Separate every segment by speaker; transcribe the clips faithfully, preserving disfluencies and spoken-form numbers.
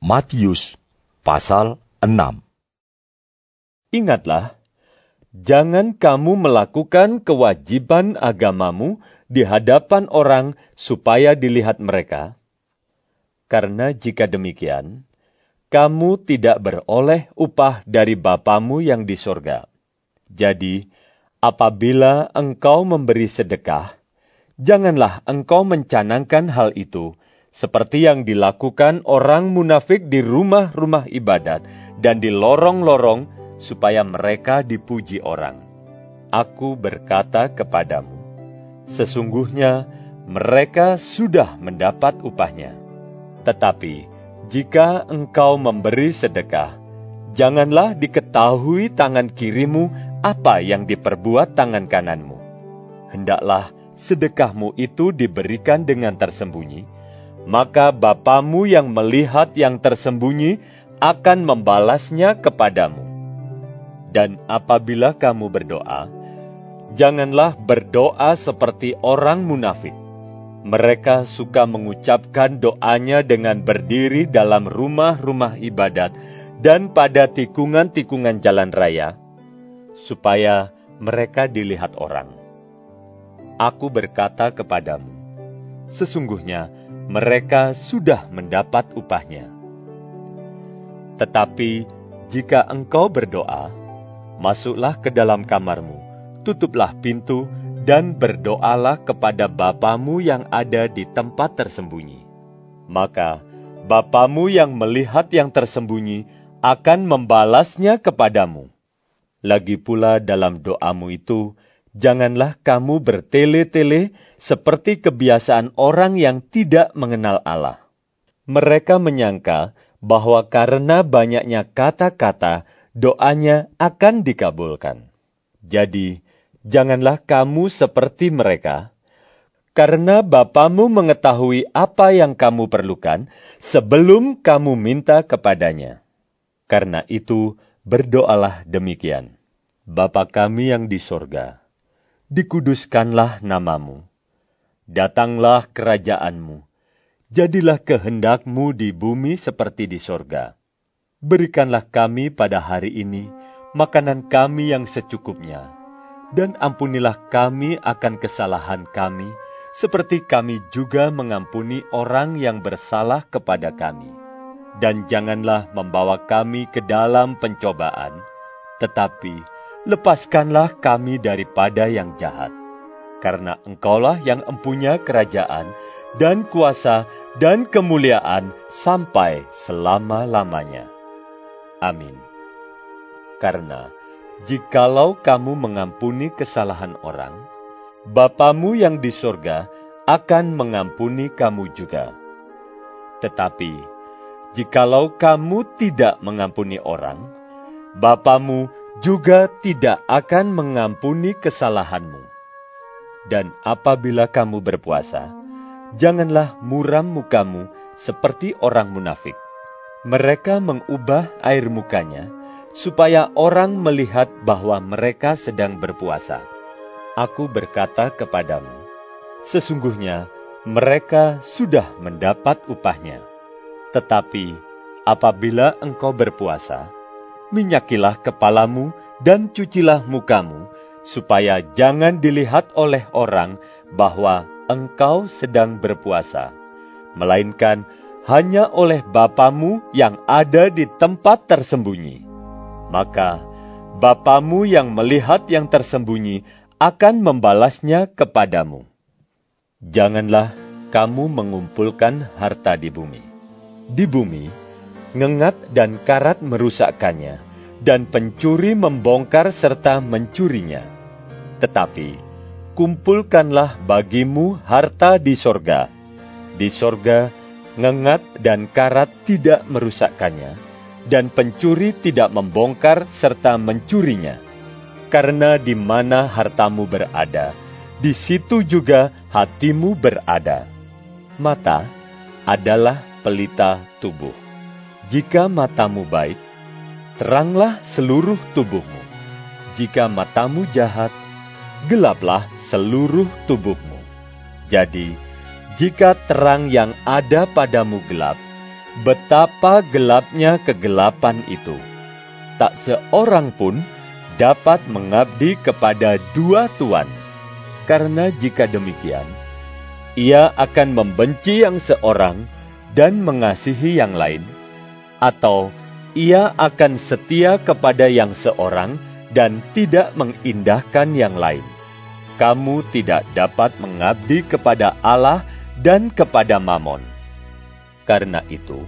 Speaker 1: Matius pasal enam.
Speaker 2: Ingatlah, jangan kamu melakukan kewajiban agamamu di hadapan orang supaya dilihat mereka, karena jika demikian, kamu tidak beroleh upah dari Bapamu yang di sorga. Jadi, apabila engkau memberi sedekah, janganlah engkau mencanangkan hal itu, seperti yang dilakukan orang munafik di rumah-rumah ibadat dan di lorong-lorong, supaya mereka dipuji orang. Aku berkata kepadamu, sesungguhnya mereka sudah mendapat upahnya. Tetapi, jika engkau memberi sedekah, janganlah diketahui tangan kirimu apa yang diperbuat tangan kananmu. Hendaklah sedekahmu itu diberikan dengan tersembunyi, maka Bapamu yang melihat yang tersembunyi akan membalasnya kepadamu. Dan apabila kamu berdoa, janganlah berdoa seperti orang munafik. Mereka suka mengucapkan doanya dengan berdiri dalam rumah-rumah ibadat dan pada tikungan-tikungan jalan raya, supaya mereka dilihat orang. Aku berkata kepadamu, sesungguhnya mereka sudah mendapat upahnya. Tetapi jika engkau berdoa, masuklah ke dalam kamarmu, tutuplah pintu, dan berdoalah kepada Bapamu yang ada di tempat tersembunyi. Maka Bapamu yang melihat yang tersembunyi akan membalasnya kepadamu. Lagi pula dalam doamu itu, janganlah kamu bertele-tele seperti kebiasaan orang yang tidak mengenal Allah. Mereka menyangka bahwa karena banyaknya kata-kata, doanya akan dikabulkan. Jadi, janganlah kamu seperti mereka, karena Bapamu mengetahui apa yang kamu perlukan sebelum kamu minta kepadanya. Karena itu, berdoalah demikian. Bapa kami yang di sorga, dikuduskanlah namamu. Datanglah kerajaanmu. Jadilah kehendakmu di bumi seperti di sorga. Berikanlah kami pada hari ini makanan kami yang secukupnya. Dan ampunilah kami akan kesalahan kami, seperti kami juga mengampuni orang yang bersalah kepada kami. Dan janganlah membawa kami ke dalam pencobaan, tetapi lepaskanlah kami daripada yang jahat. Karena Engkaulah yang empunya kerajaan dan kuasa dan kemuliaan sampai selama-lamanya. Amin. Karena jikalau kamu mengampuni kesalahan orang, Bapamu yang di sorga akan mengampuni kamu juga. Tetapi, jikalau kamu tidak mengampuni orang, Bapamu juga tidak akan mengampuni kesalahanmu. Dan apabila kamu berpuasa, janganlah muram mukamu seperti orang munafik. Mereka mengubah air mukanya, supaya orang melihat bahwa mereka sedang berpuasa. Aku berkata kepadamu, sesungguhnya mereka sudah mendapat upahnya. Tetapi apabila engkau berpuasa, minyakilah kepalamu dan cucilah mukamu, supaya jangan dilihat oleh orang bahwa engkau sedang berpuasa, melainkan hanya oleh Bapamu yang ada di tempat tersembunyi. Maka Bapamu yang melihat yang tersembunyi akan membalasnya kepadamu. Janganlah kamu mengumpulkan harta di bumi. Di bumi, ngengat dan karat merusakkannya, dan pencuri membongkar serta mencurinya. Tetapi, kumpulkanlah bagimu harta di sorga. Di sorga, ngengat dan karat tidak merusakkannya, dan pencuri tidak membongkar serta mencurinya. Karena di mana hartamu berada, di situ juga hatimu berada. Mata adalah pelita tubuh. Jika matamu baik, teranglah seluruh tubuhmu. Jika matamu jahat, gelaplah seluruh tubuhmu. Jadi, jika terang yang ada padamu gelap, betapa gelapnya kegelapan itu. Tak seorang pun dapat mengabdi kepada dua tuan, karena jika demikian, ia akan membenci yang seorang dan mengasihi yang lain, atau ia akan setia kepada yang seorang dan tidak mengindahkan yang lain. Kamu tidak dapat mengabdi kepada Allah dan kepada Mamon. Karena itu,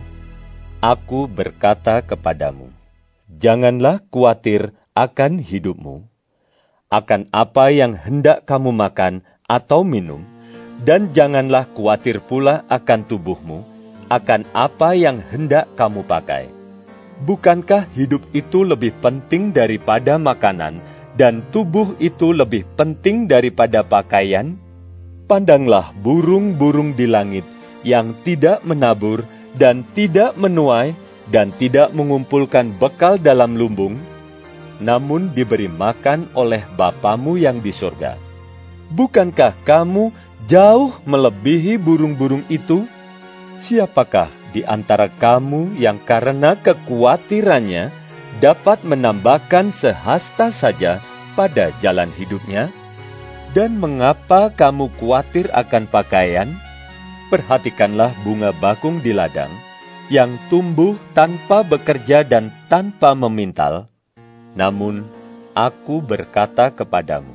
Speaker 2: aku berkata kepadamu, janganlah khawatir akan hidupmu, akan apa yang hendak kamu makan atau minum, dan janganlah khawatir pula akan tubuhmu, akan apa yang hendak kamu pakai. Bukankah hidup itu lebih penting daripada makanan, dan tubuh itu lebih penting daripada pakaian? Pandanglah burung-burung di langit yang tidak menabur dan tidak menuai dan tidak mengumpulkan bekal dalam lumbung, namun diberi makan oleh Bapamu yang di surga. Bukankah kamu jauh melebihi burung-burung itu? Siapakah di antara kamu yang karena kekhawatirannya dapat menambahkan sehasta saja pada jalan hidupnya? Dan mengapa kamu khawatir akan pakaian? Perhatikanlah bunga bakung di ladang, yang tumbuh tanpa bekerja dan tanpa memintal. Namun, aku berkata kepadamu,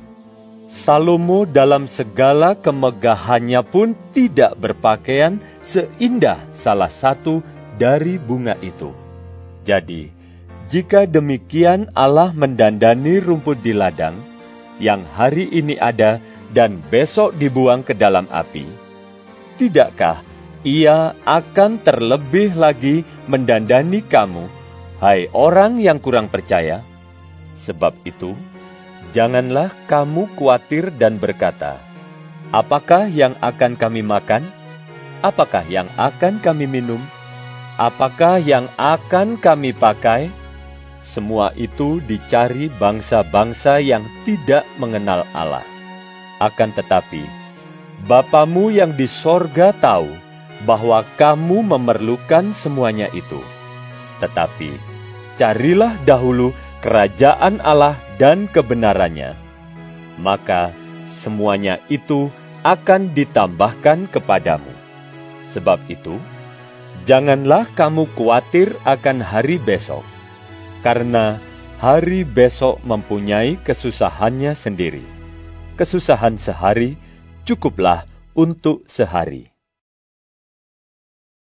Speaker 2: Salomo dalam segala kemegahannya pun tidak berpakaian seindah salah satu dari bunga itu. Jadi, jika demikian Allah mendandani rumput di ladang, yang hari ini ada dan besok dibuang ke dalam api, tidakkah Ia akan terlebih lagi mendandani kamu, hai orang yang kurang percaya? Sebab itu, janganlah kamu khawatir dan berkata, apakah yang akan kami makan? Apakah yang akan kami minum? Apakah yang akan kami pakai? Semua itu dicari bangsa-bangsa yang tidak mengenal Allah. Akan tetapi, Bapamu yang di sorga tahu bahwa kamu memerlukan semuanya itu. Tetapi, carilah dahulu kerajaan Allah dan kebenarannya, maka semuanya itu akan ditambahkan kepadamu. Sebab itu, janganlah kamu khawatir akan hari besok, karena hari besok mempunyai kesusahannya sendiri. Kesusahan sehari cukuplah untuk sehari.